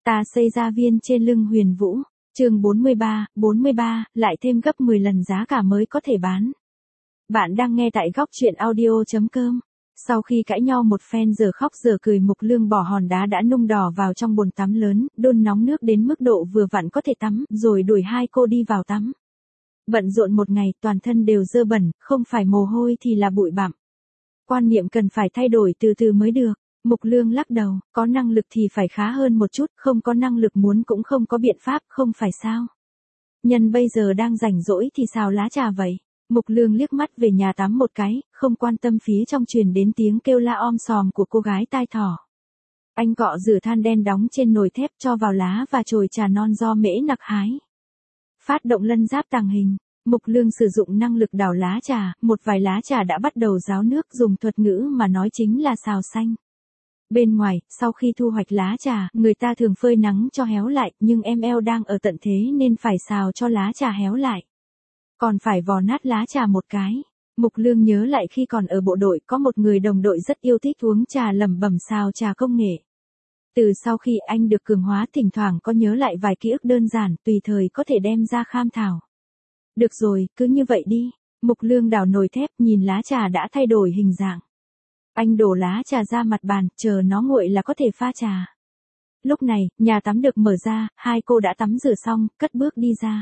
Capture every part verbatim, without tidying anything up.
Ta xây ra viên trên lưng Huyền Vũ, chương bốn mươi ba, bốn mươi ba, lại thêm gấp mười lần giá cả mới có thể bán. Bạn đang nghe tại góc truyện audio chấm com. Sau khi cãi nhau một phen giờ khóc giờ cười, Mục Lương bỏ hòn đá đã nung đỏ vào trong bồn tắm lớn, đun nóng nước đến mức độ vừa vặn có thể tắm, rồi đuổi hai cô đi vào tắm. Bận rộn một ngày, toàn thân đều dơ bẩn, không phải mồ hôi thì là bụi bặm. Quan niệm cần phải thay đổi từ từ mới được. Mục Lương lắc đầu, có năng lực thì phải khá hơn một chút, không có năng lực muốn cũng không có biện pháp, không phải sao. Nhân bây giờ đang rảnh rỗi thì xào lá trà vậy. Mục Lương liếc mắt về nhà tắm một cái, không quan tâm phía trong truyền đến tiếng kêu la om sòm của cô gái tai thỏ. Anh cọ rửa than đen đóng trên nồi thép cho vào lá và chồi trà non do Mễ Nặc hái. Phát động lân giáp tàng hình. Mục Lương sử dụng năng lực đảo lá trà, một vài lá trà đã bắt đầu ráo nước, dùng thuật ngữ mà nói chính là xào xanh. Bên ngoài, sau khi thu hoạch lá trà, người ta thường phơi nắng cho héo lại, nhưng em eo đang ở tận thế nên phải xào cho lá trà héo lại. Còn phải vò nát lá trà một cái. Mục Lương nhớ lại khi còn ở bộ đội có một người đồng đội rất yêu thích uống trà lẩm bẩm xào trà công nghệ. Từ sau khi anh được cường hóa, thỉnh thoảng có nhớ lại vài ký ức đơn giản, tùy thời có thể đem ra tham khảo. Được rồi, cứ như vậy đi. Mục Lương đảo nồi thép, nhìn lá trà đã thay đổi hình dạng. Anh đổ lá trà ra mặt bàn, chờ nó nguội là có thể pha trà. Lúc này, nhà tắm được mở ra, hai cô đã tắm rửa xong, cất bước đi ra.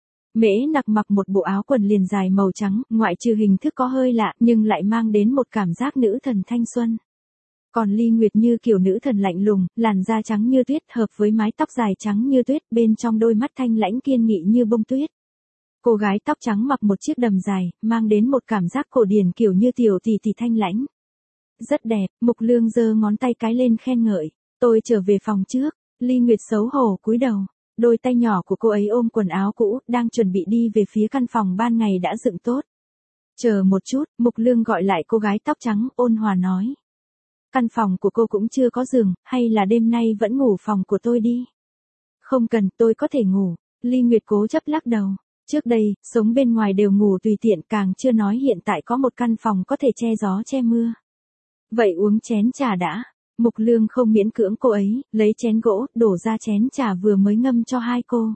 Mễ Nặc mặc một bộ áo quần liền dài màu trắng, ngoại trừ hình thức có hơi lạ, nhưng lại mang đến một cảm giác nữ thần thanh xuân. Còn Ly Nguyệt như kiểu nữ thần lạnh lùng, làn da trắng như tuyết hợp với mái tóc dài trắng như tuyết, bên trong đôi mắt thanh lãnh kiên nghị như bông tuyết. Cô gái tóc trắng mặc một chiếc đầm dài, mang đến một cảm giác cổ điển kiểu như tiểu tỷ tỷ thanh lãnh. Rất đẹp. Mục Lương giơ ngón tay cái lên khen ngợi. Tôi trở về phòng trước. Ly Nguyệt xấu hổ cúi đầu. Đôi tay nhỏ của cô ấy ôm quần áo cũ, đang chuẩn bị đi về phía căn phòng ban ngày đã dựng tốt. Chờ một chút, Mục Lương gọi lại cô gái tóc trắng, ôn hòa nói. Căn phòng của cô cũng chưa có giường, hay là đêm nay vẫn ngủ phòng của tôi đi? Không cần, tôi có thể ngủ. Ly Nguyệt cố chấp lắc đầu. Trước đây, sống bên ngoài đều ngủ tùy tiện, càng chưa nói hiện tại có một căn phòng có thể che gió che mưa. Vậy uống chén trà đã. Mục Lương không miễn cưỡng cô ấy, lấy chén gỗ, đổ ra chén trà vừa mới ngâm cho hai cô.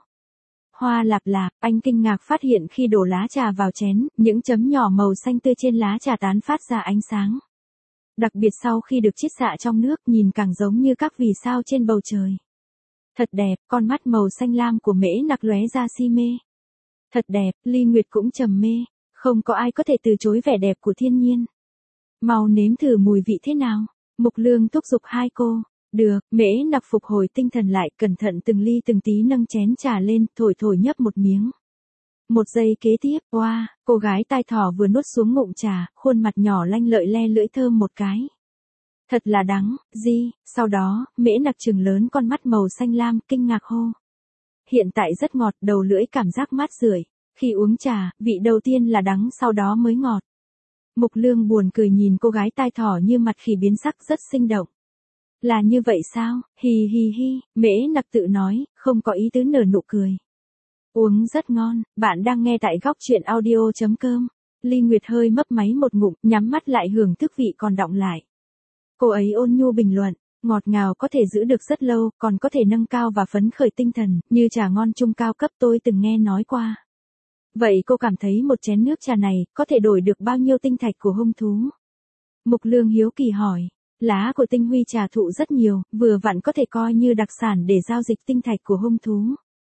Hoa lạp lạp, anh kinh ngạc phát hiện khi đổ lá trà vào chén, những chấm nhỏ màu xanh tươi trên lá trà tán phát ra ánh sáng. Đặc biệt sau khi được chiết xạ trong nước, nhìn càng giống như các vì sao trên bầu trời. Thật đẹp, con mắt màu xanh lam của Mễ Nặc lóe ra si mê. Thật đẹp, Ly Nguyệt cũng trầm mê, không có ai có thể từ chối vẻ đẹp của thiên nhiên. Mau nếm thử mùi vị thế nào? Mục Lương thúc giục hai cô. Được, Mễ Nặc phục hồi tinh thần lại, cẩn thận từng ly từng tí nâng chén trà lên, thổi thổi nhấp một miếng. Một giây kế tiếp, oa, wow, cô gái tai thỏ vừa nuốt xuống ngụm trà, khuôn mặt nhỏ lanh lợi le lưỡi thơm một cái. Thật là đắng, gì? Sau đó, Mễ Nặc trừng lớn con mắt màu xanh lam, kinh ngạc hô. Hiện tại rất ngọt, đầu lưỡi cảm giác mát rượi. Khi uống trà, vị đầu tiên là đắng, sau đó mới ngọt. Mục Lương buồn cười nhìn cô gái tai thỏ như mặt khỉ biến sắc, rất sinh động. Là như vậy sao? Hì hì hi, Mễ Nặc tự nói, không có ý tứ nở nụ cười. Uống rất ngon. Bạn đang nghe tại góc truyện audio chấm com. Ly Nguyệt hơi mấp máy một ngụm, nhắm mắt lại hưởng thức vị còn đọng lại. Cô ấy ôn nhu bình luận, ngọt ngào có thể giữ được rất lâu, còn có thể nâng cao và phấn khởi tinh thần, như trà ngon trung cao cấp tôi từng nghe nói qua. Vậy cô cảm thấy một chén nước trà này, có thể đổi được bao nhiêu tinh thạch của hung thú? Mục Lương hiếu kỳ hỏi. Lá của tinh huy trà thụ rất nhiều, vừa vặn có thể coi như đặc sản để giao dịch tinh thạch của hung thú.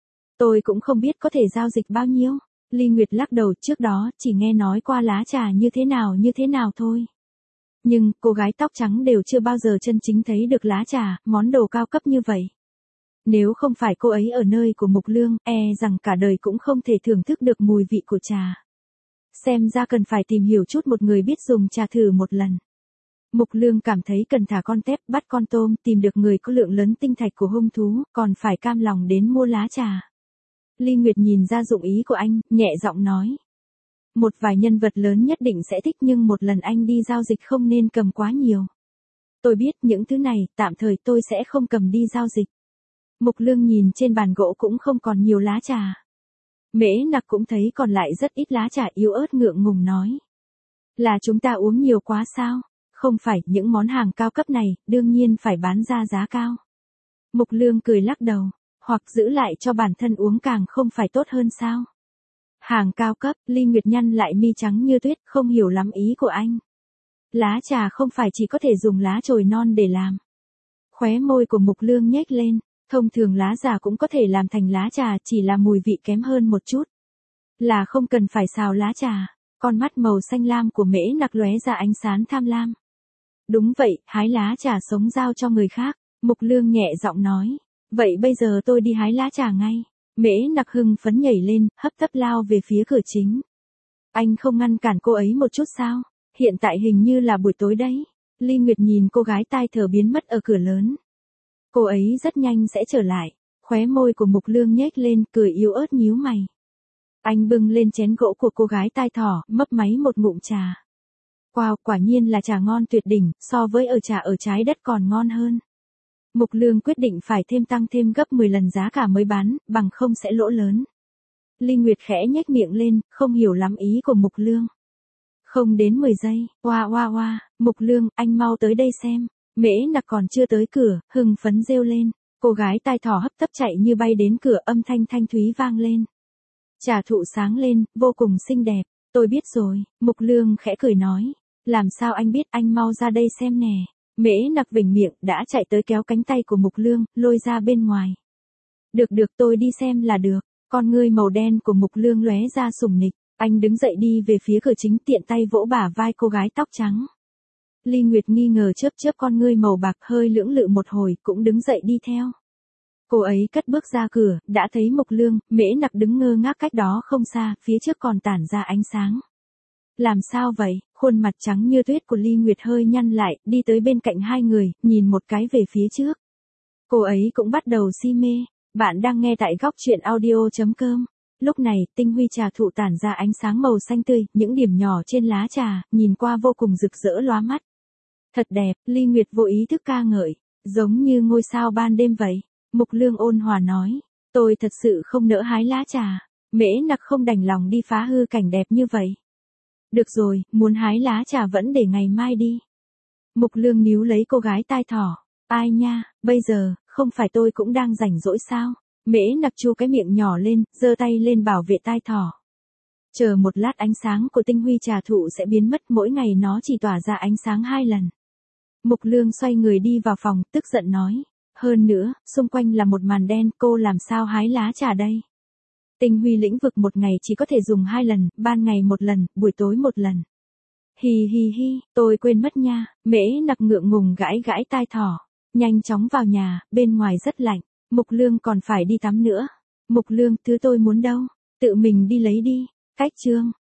Tôi cũng không biết có thể giao dịch bao nhiêu. Ly Nguyệt lắc đầu, trước đó, chỉ nghe nói qua lá trà như thế nào như thế nào thôi. Nhưng, cô gái tóc trắng đều chưa bao giờ chân chính thấy được lá trà, món đồ cao cấp như vậy. Nếu không phải cô ấy ở nơi của Mục Lương, e rằng cả đời cũng không thể thưởng thức được mùi vị của trà. Xem ra cần phải tìm hiểu chút một người biết dùng trà thử một lần. Mục Lương cảm thấy cần thả con tép, bắt con tôm, tìm được người có lượng lớn tinh thạch của hung thú, còn phải cam lòng đến mua lá trà. Ly Nguyệt nhìn ra dụng ý của anh, nhẹ giọng nói. Một vài nhân vật lớn nhất định sẽ thích, nhưng một lần anh đi giao dịch không nên cầm quá nhiều. Tôi biết những thứ này, tạm thời tôi sẽ không cầm đi giao dịch. Mục Lương nhìn trên bàn gỗ cũng không còn nhiều lá trà. Mễ Nặc cũng thấy còn lại rất ít lá trà, yếu ớt ngượng ngùng nói. Là chúng ta uống nhiều quá sao? Không phải, những món hàng cao cấp này, đương nhiên phải bán ra giá cao. Mục Lương cười lắc đầu, hoặc giữ lại cho bản thân uống càng không phải tốt hơn sao? Hàng cao cấp, Ly Nguyệt nhăn lại mi trắng như tuyết, không hiểu lắm ý của anh. Lá trà không phải chỉ có thể dùng lá chồi non để làm. Khóe môi của Mục Lương nhếch lên, thông thường lá già cũng có thể làm thành lá trà, chỉ là mùi vị kém hơn một chút. Là không cần phải xào lá trà. Con mắt màu xanh lam của Mễ Nặc lóe ra ánh sáng tham lam. Đúng vậy, hái lá trà sống giao cho người khác. Mục Lương nhẹ giọng nói. Vậy bây giờ tôi đi hái lá trà ngay. Mễ Nặc hưng phấn nhảy lên, hấp tấp lao về phía cửa chính. Anh không ngăn cản cô ấy một chút sao? Hiện tại hình như là buổi tối đấy. Ly Nguyệt nhìn cô gái tai thờ biến mất ở cửa lớn. Cô ấy rất nhanh sẽ trở lại. Khóe môi của Mục Lương nhếch lên, cười yếu ớt nhíu mày. Anh bưng lên chén gỗ của cô gái tai thỏ, mấp máy một ngụm trà. Wow, quả nhiên là trà ngon tuyệt đỉnh, so với ở trà ở trái đất còn ngon hơn. Mục Lương quyết định phải thêm tăng thêm gấp mười lần giá cả mới bán, bằng không sẽ lỗ lớn. Ly Nguyệt khẽ nhếch miệng lên, không hiểu lắm ý của Mục Lương. Không đến mười giây, oa oa oa, Mục Lương, anh mau tới đây xem. Mễ Nặc còn chưa tới cửa, hưng phấn reo lên. Cô gái tai thỏ hấp tấp chạy như bay đến cửa, âm thanh thanh thúy vang lên. Trà thụ sáng lên, vô cùng xinh đẹp. Tôi biết rồi, Mục Lương khẽ cười nói. Làm sao anh biết, anh mau ra đây xem nè. Mễ Nặc vểnh miệng, đã chạy tới kéo cánh tay của Mục Lương, lôi ra bên ngoài. Được được, tôi đi xem là được. Con ngươi màu đen của Mục Lương lóe ra sủng nịch. Anh đứng dậy đi về phía cửa chính, tiện tay vỗ bả vai cô gái tóc trắng. Ly Nguyệt nghi ngờ chớp chớp con ngươi màu bạc, hơi lưỡng lự một hồi, cũng đứng dậy đi theo. Cô ấy cất bước ra cửa, đã thấy Mục Lương, Mễ Nặc đứng ngơ ngác cách đó không xa, phía trước còn tản ra ánh sáng. Làm sao vậy? Khuôn mặt trắng như tuyết của Ly Nguyệt hơi nhăn lại, đi tới bên cạnh hai người, nhìn một cái về phía trước. Cô ấy cũng bắt đầu si mê. Bạn đang nghe tại góc truyện audio chấm com. Lúc này, tinh huy trà thụ tản ra ánh sáng màu xanh tươi, những điểm nhỏ trên lá trà, nhìn qua vô cùng rực rỡ lóa mắt. Thật đẹp, Ly Nguyệt vô ý thức ca ngợi, giống như ngôi sao ban đêm vậy. Mục Lương ôn hòa nói, tôi thật sự không nỡ hái lá trà. Mễ Nặc không đành lòng đi phá hư cảnh đẹp như vậy. Được rồi, muốn hái lá trà vẫn để ngày mai đi. Mục Lương níu lấy cô gái tai thỏ. Ai nha, bây giờ, không phải tôi cũng đang rảnh rỗi sao? Mễ Nặc chu cái miệng nhỏ lên, giơ tay lên bảo vệ tai thỏ. Chờ một lát, ánh sáng của tinh huy trà thụ sẽ biến mất, mỗi ngày nó chỉ tỏa ra ánh sáng hai lần. Mục Lương xoay người đi vào phòng, tức giận nói. Hơn nữa, xung quanh là một màn đen, cô làm sao hái lá trà đây? Tinh huy lĩnh vực một ngày chỉ có thể dùng hai lần, ban ngày một lần, buổi tối một lần. Hì hì hi, tôi quên mất nha. Mễ Nặc ngượng ngùng gãi gãi tai thỏ. Nhanh chóng vào nhà, bên ngoài rất lạnh. Mục Lương còn phải đi tắm nữa. Mục Lương, thứ tôi muốn đâu? Tự mình đi lấy đi. Cách chương.